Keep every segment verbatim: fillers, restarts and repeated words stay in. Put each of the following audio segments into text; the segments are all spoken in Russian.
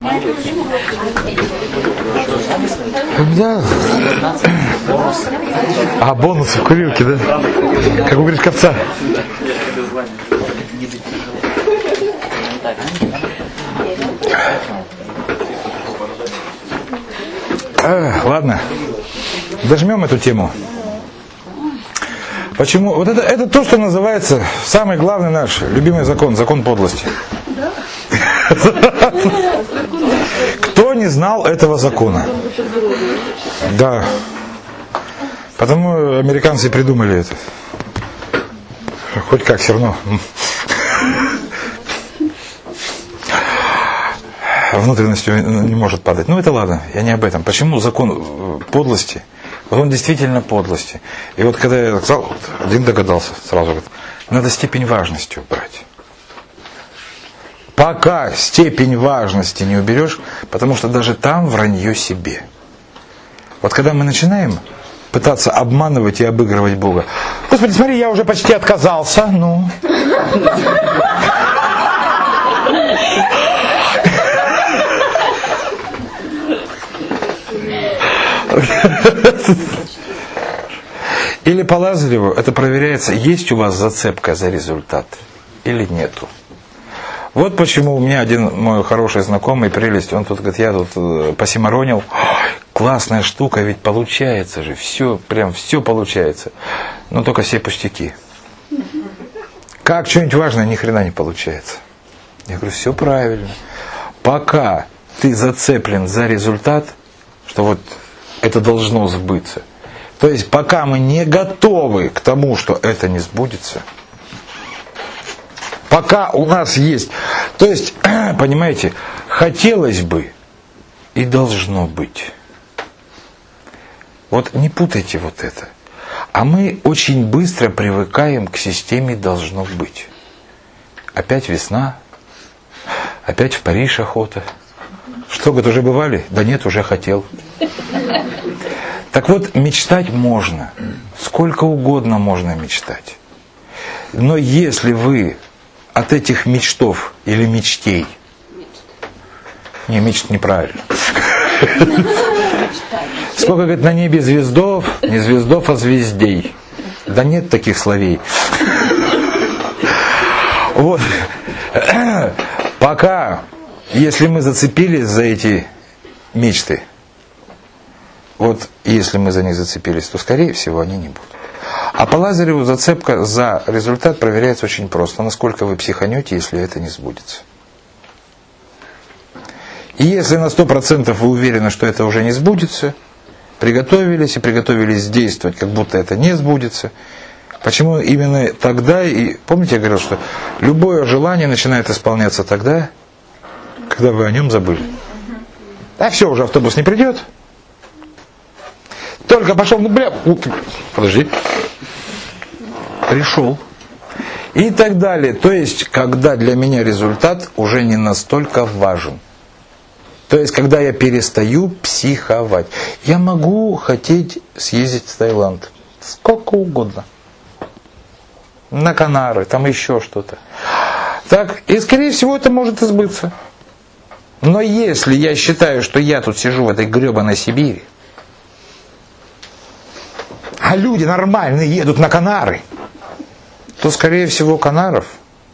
Да. А, бонусы в курилке, да? Как у Гришковца. А, ладно. Дожмем эту тему. Почему? Вот это, это то, что называется самый главный наш любимый закон, закон подлости. Кто не знал этого закона? Да. Потому американцы придумали это. Хоть как, все равно. Внутренностью не может падать. Ну это ладно, я не об этом. Почему закон подлости? Вот он действительно подлости. И вот когда я сказал, вот, один догадался сразу, говорит, надо степень важности убрать. Пока степень важности не уберешь, потому что даже там вранье себе. Вот когда мы начинаем пытаться обманывать и обыгрывать Бога. Господи, смотри, я уже почти отказался, ну. Или по Лазареву это проверяется, есть у вас зацепка за результат или нету. Вот почему у меня один мой хороший знакомый, прелесть, он тут говорит, я тут посимаронил, классная штука, ведь получается же, все, прям все получается, но только все пустяки. Как что-нибудь важное, ни хрена не получается. Я говорю, все правильно. Пока ты зацеплен за результат, что вот это должно сбыться. То есть пока мы не готовы к тому, что это не сбудется, пока у нас есть, то есть, понимаете, хотелось бы и должно быть. Вот не путайте вот это. А мы очень быстро привыкаем к системе «должно быть». Опять весна, опять в Париж охота. Что, говорит, уже бывали? Да нет, уже хотел. Так вот, мечтать можно. Сколько угодно можно мечтать. Но если вы от этих мечтов или мечтей... Не, мечт неправильно. Сколько, говорит, на небе звездов, не звездов, а звездей. Да нет таких словей. Вот. Пока, если мы зацепились за эти мечты, вот если мы за них зацепились, то, скорее всего, они не будут. А по Лазареву зацепка за результат проверяется очень просто. Насколько вы психанете, если это не сбудется. И если на сто процентов вы уверены, что это уже не сбудется, приготовились и приготовились действовать, как будто это не сбудется. Почему именно тогда, и помните, я говорил, что любое желание начинает исполняться тогда, когда вы о нем забыли. А все, уже автобус не придет. Только пошел, ну бля, подожди. Пришел. И так далее. То есть, когда для меня результат уже не настолько важен. То есть, когда я перестаю психовать. Я могу хотеть съездить в Таиланд. Сколько угодно. На Канары, там еще что-то. Так, и скорее всего это может избыться. Но если я считаю, что я тут сижу в этой гребаной Сибири, а люди нормальные едут на Канары, то, скорее всего, Канаров...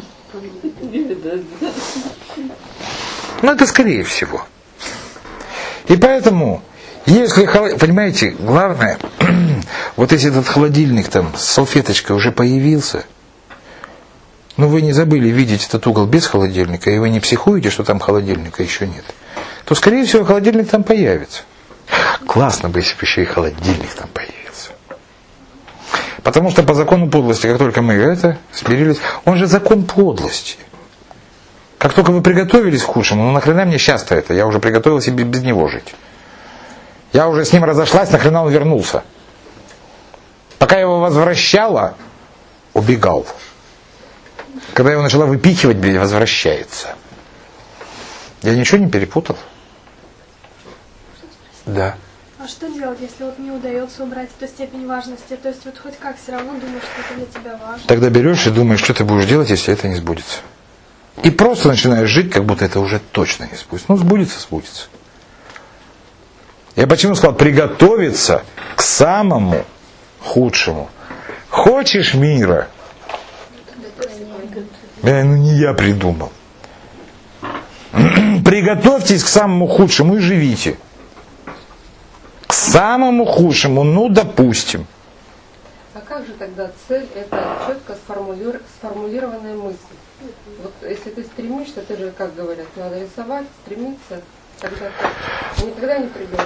Ну, это скорее всего. И поэтому, если, понимаете, главное, вот если этот холодильник там с салфеточкой уже появился, но вы не забыли видеть этот угол без холодильника, и вы не психуете, что там холодильника еще нет, то, скорее всего, холодильник там появится. Классно бы, если бы еще и холодильник там появился. Потому что по закону подлости, как только мы это смирились, он же закон подлости. Как только вы приготовились к худшему, ну нахрена мне сейчас-то это? Я уже приготовилась себе без него жить. Я уже с ним разошлась, нахрена он вернулся. Пока я его возвращала, убегал. Когда я его начала выпихивать, возвращается. Я ничего не перепутал? Да. А что делать, если вот не удается убрать эту степень важности? То есть вот хоть как все равно думаешь, что это для тебя важно. Тогда берешь и думаешь, что ты будешь делать, если это не сбудется. И просто начинаешь жить, как будто это уже точно не сбудется. Ну, сбудется, сбудется. Я почему сказал приготовиться к самому худшему. Хочешь мира? Э, ну не я придумал. Приготовьтесь к самому худшему и живите. К самому худшему, ну допустим. А как же тогда цель? Это четко сформулир... сформулированная мысль. Вот если ты стремишься, ты же, как говорят, надо рисовать, стремиться, тогда ты никогда не придет.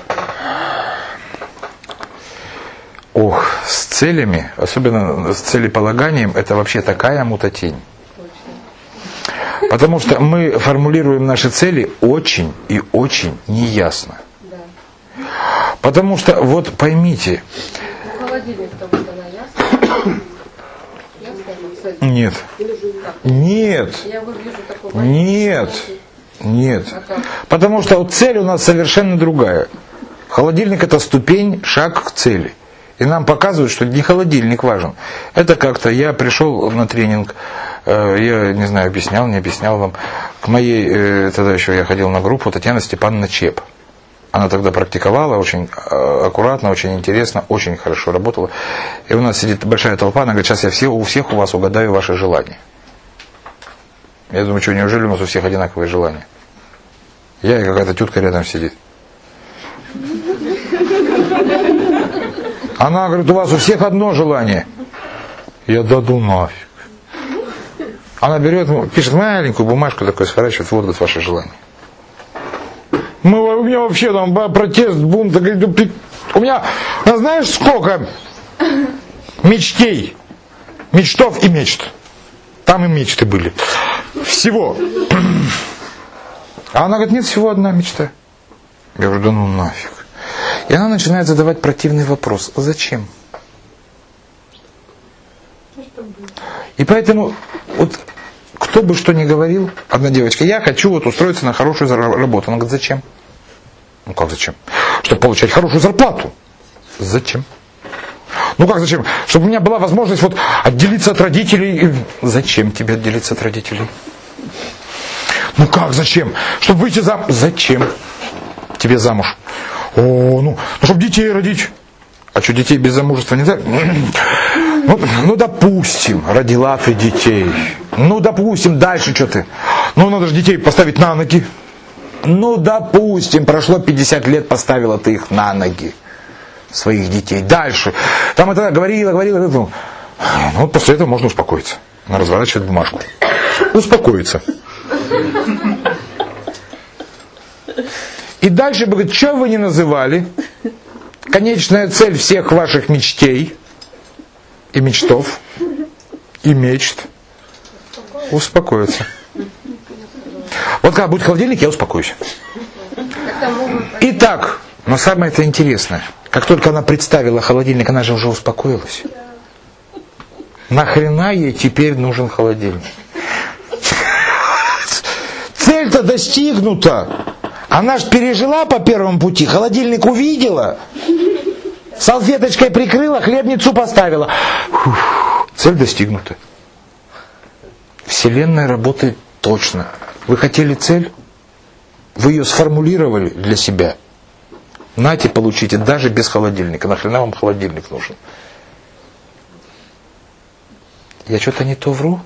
Ох, с целями, особенно с целеполаганием, это вообще такая мутатень. Точно. Потому что мы формулируем наши цели очень и очень неясно. Да. Потому что, вот поймите. Ну, холодильник, потому что она ясная. Ясная цель. Нет. Нет. Я вот вижу такой Нет. Нет. А как? Потому что вот цель у нас совершенно другая. Холодильник это ступень, шаг к цели. И нам показывают, что не холодильник важен. Это как-то я пришел на тренинг, э, я не знаю, объяснял, не объяснял вам. К моей, э, тогда еще я ходил на группу, Татьяна Степановна Чеп. Она тогда практиковала очень э, аккуратно, очень интересно, очень хорошо работала. И у нас сидит большая толпа, она говорит, сейчас я все, у всех у вас угадаю ваши желания. Я думаю, что неужели у нас у всех одинаковые желания? Я и какая-то тетка рядом сидит. Она говорит, у вас у всех одно желание. Я даду нафиг. Она берет, пишет маленькую бумажку такой, сворачивает, вот это ваше желание. Мы, у меня вообще там протест, бунт. У меня, а знаешь, сколько мечтей, мечтов и мечт. Там и мечты были. Всего. А она говорит, нет, всего одна мечта. Я говорю, да ну нафиг. И она начинает задавать противный вопрос. Зачем? И поэтому, вот, кто бы что ни говорил, одна девочка, я хочу вот устроиться на хорошую работу. Она говорит, зачем? Ну как зачем? Чтобы получать хорошую зарплату. Зачем? Ну как зачем? Чтобы у меня была возможность вот отделиться от родителей. Зачем тебе отделиться от родителей? Ну как зачем? Чтобы выйти замуж. Зачем тебе замуж? О, ну, ну чтобы детей родить. А что, детей без замужества нельзя? Ну, ну, допустим, родила ты детей. Ну, допустим, дальше что ты? Ну, надо же детей поставить на ноги. Ну, допустим, прошло пятьдесят лет, поставила ты их на ноги. Своих детей. Дальше. Там это говорила, говорила. Ну, вот после этого можно успокоиться. Она разворачивает бумажку. Успокоиться. И дальше говорит, что вы не называли? Конечная цель всех ваших мечтей и мечтов и мечт успокоиться. Вот когда будет холодильник, я успокоюсь. Итак, но самое это интересное, как только она представила холодильник, она же уже успокоилась. Нахрена ей теперь нужен холодильник? Цель-то достигнута. Она ж пережила по первому пути, холодильник увидела, салфеточкой прикрыла, хлебницу поставила. Фух, цель достигнута. Вселенная работает точно. Вы хотели цель? Вы ее сформулировали для себя. Нате, получите, даже без холодильника. Нахрена вам холодильник нужен? Я что-то не то вру?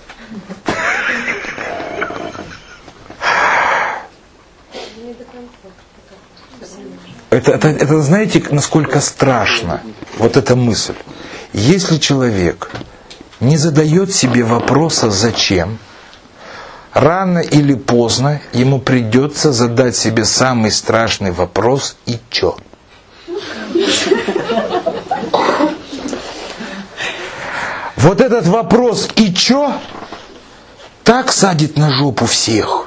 Это, это, это знаете, насколько страшно вот эта мысль. Если человек не задает себе вопроса «зачем?», рано или поздно ему придется задать себе самый страшный вопрос «и чё?». Вот этот вопрос «и чё?» так садит на жопу всех.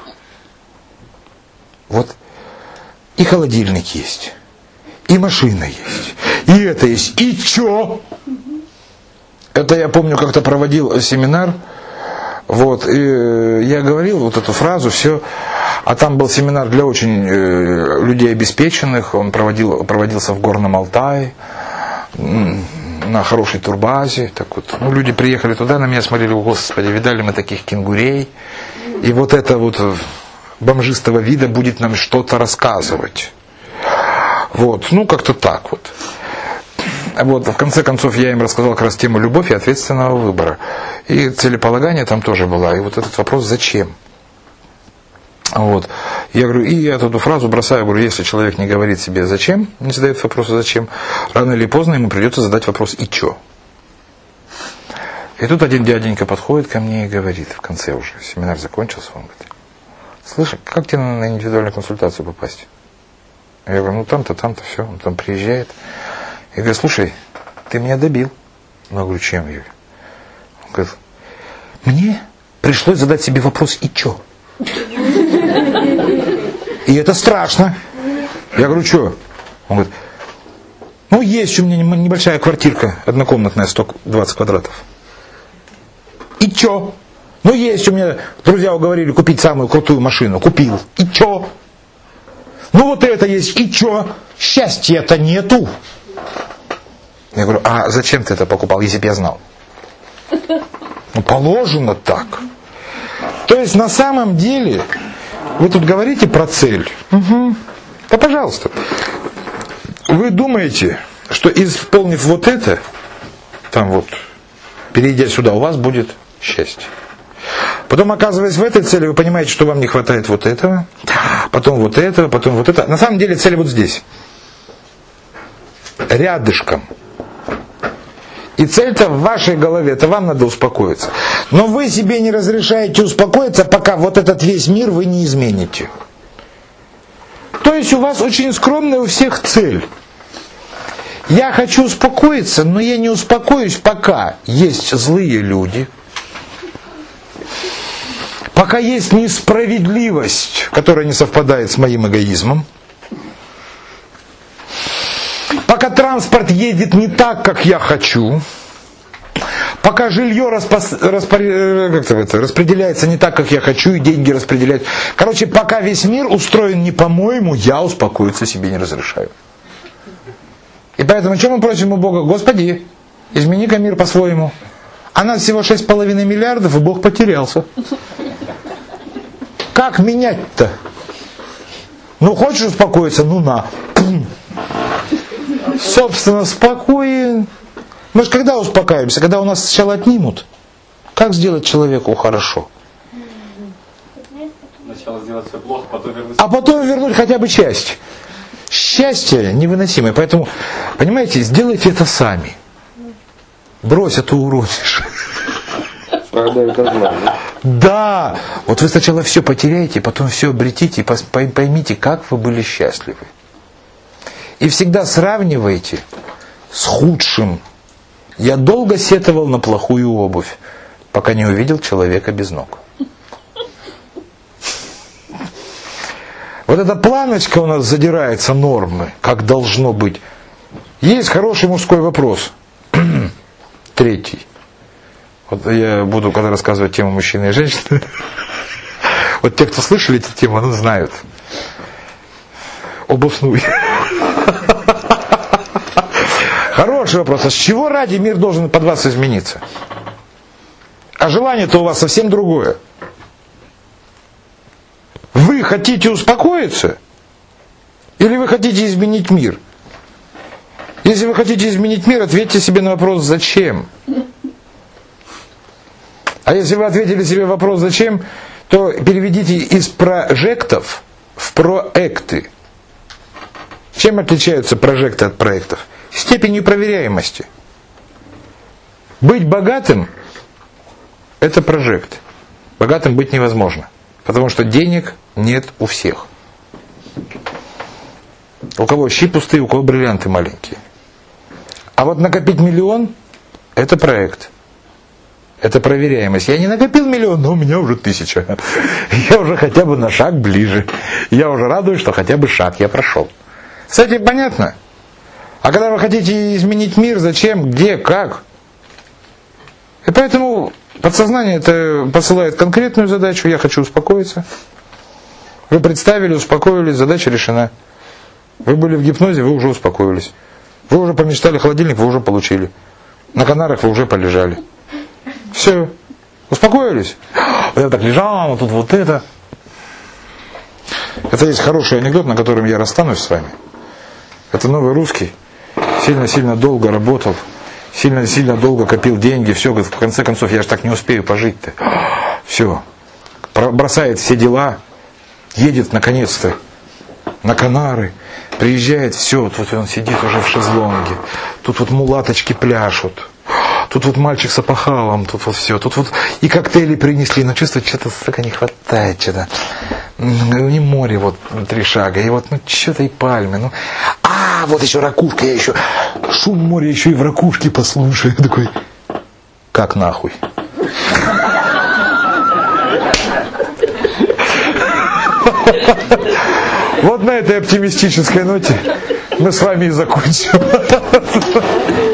Вот и холодильник есть, и машина есть, и это есть, и чё? Это я помню, как-то проводил семинар, вот, и я говорил вот эту фразу, все, а там был семинар для очень э, людей обеспеченных, он проводил, проводился в Горном Алтае, на хорошей турбазе. Так вот, ну, люди приехали туда, на меня смотрели, о, Господи, видали мы таких кенгурей. И вот это вот бомжистого вида будет нам что-то рассказывать. Вот, ну как-то так вот. Вот, в конце концов, я им рассказал как раз тему любовь и ответственного выбора. И целеполагание там тоже было. И вот этот вопрос «зачем?». Вот. Я говорю, и я эту фразу бросаю, говорю, если человек не говорит себе «зачем?», не задает вопроса «зачем?», рано или поздно ему придется задать вопрос «и чё?». И тут один дяденька подходит ко мне и говорит, в конце уже, семинар закончился, он говорит, слышь, как тебе на индивидуальную консультацию попасть? Я говорю, ну там-то, там-то, все, он там приезжает. Я говорю, слушай, ты меня добил. Ну, я говорю, чем, Юрий? Он говорит, мне пришлось задать себе вопрос «и чё?». И это страшно. Я говорю, что? Он говорит, ну есть у меня небольшая квартирка, однокомнатная, сто двадцать квадратов. И чё? Ну есть у меня, друзья уговорили купить самую крутую машину. Купил. И чё? Ну вот это есть. И чё? Счастья-то нету. Я говорю, а зачем ты это покупал, если бы я знал? Ну положено так. То есть на самом деле, вы тут говорите про цель. Угу. Да пожалуйста. Вы думаете, что исполнив вот это, там вот, перейдя сюда, у вас будет счастье. Потом, оказываясь в этой цели, вы понимаете, что вам не хватает вот этого, потом вот этого, потом вот это. На самом деле цель вот здесь. Рядышком. И цель-то в вашей голове, это вам надо успокоиться. Но вы себе не разрешаете успокоиться, пока вот этот весь мир вы не измените. То есть у вас очень скромная у всех цель. Я хочу успокоиться, но я не успокоюсь, пока есть злые люди, пока есть несправедливость, которая не совпадает с моим эгоизмом, пока транспорт едет не так, как я хочу, пока жилье распос... распор... как-то это, распределяется не так, как я хочу, и деньги распределяют. Короче, пока весь мир устроен не по-моему, я успокоиться себе не разрешаю. И поэтому, чем мы просим у Бога? Господи, измени-ка мир по-своему. А нас всего шесть с половиной миллиардов, и Бог потерялся. Как менять-то? Ну, хочешь успокоиться? Ну, на. Собственно, спокоен. Мы же когда успокаиваемся? Когда у нас сначала отнимут. Как сделать человеку хорошо? Сначала сделать все плохо, потом вернуть. А потом вернуть хотя бы часть. Счастье невыносимое. Поэтому, понимаете, сделайте это сами. Брось, а то уронишь. Да. Вот вы сначала все потеряете, потом все обретите, и поймите, как вы были счастливы. И всегда сравнивайте с худшим. Я долго сетовал на плохую обувь, пока не увидел человека без ног. Вот эта планочка у нас задирается нормы, как должно быть. Есть хороший мужской вопрос. Третий. Вот я буду, когда рассказывать тему мужчины и женщины, вот те, кто слышали эту тему, они знают. Обуснуй. Хороший вопрос. А с чего ради мир должен под вас измениться? А желание-то у вас совсем другое. Вы хотите успокоиться? Или вы хотите изменить мир? Если вы хотите изменить мир, ответьте себе на вопрос «зачем?». А если вы ответили себе вопрос «зачем?», то переведите из прожектов в проекты. Чем отличаются прожекты от проектов? Степенью проверяемости. Быть богатым – это прожект. Богатым быть невозможно. Потому что денег нет у всех. У кого щи пустые, у кого бриллианты маленькие. А вот накопить миллион – это проект. Это проверяемость. Я не накопил миллион, но у меня уже тысяча. Я уже хотя бы на шаг ближе. Я уже радуюсь, что хотя бы шаг я прошел. Кстати, понятно? А когда вы хотите изменить мир, зачем, где, как? И поэтому подсознание это посылает конкретную задачу. Я хочу успокоиться. Вы представили, успокоились, задача решена. Вы были в гипнозе, вы уже успокоились. Вы уже помечтали холодильник, вы уже получили. На Канарах вы уже полежали. Все. Успокоились? Я так лежал, вот тут вот это. Это есть хороший анекдот, на котором я расстанусь с вами. Это новый русский. Сильно-сильно долго работал. Сильно-сильно долго копил деньги. Все, говорит, в конце концов, я же так не успею пожить-то. Все. Бросает все дела. Едет наконец-то на Канары. Приезжает, все, тут он сидит уже в шезлонге. Тут вот мулаточки пляшут. Тут вот мальчик с опахалом, тут вот все. Тут вот и коктейли принесли, но чувствует, что-то столько не хватает, что-то. Не море вот три шага, и вот, ну, что-то и пальмы. Ну, а, вот еще ракушка, я еще шум моря еще и в ракушке послушаю. Я такой, как нахуй? Вот на этой оптимистической ноте мы с вами и закончим.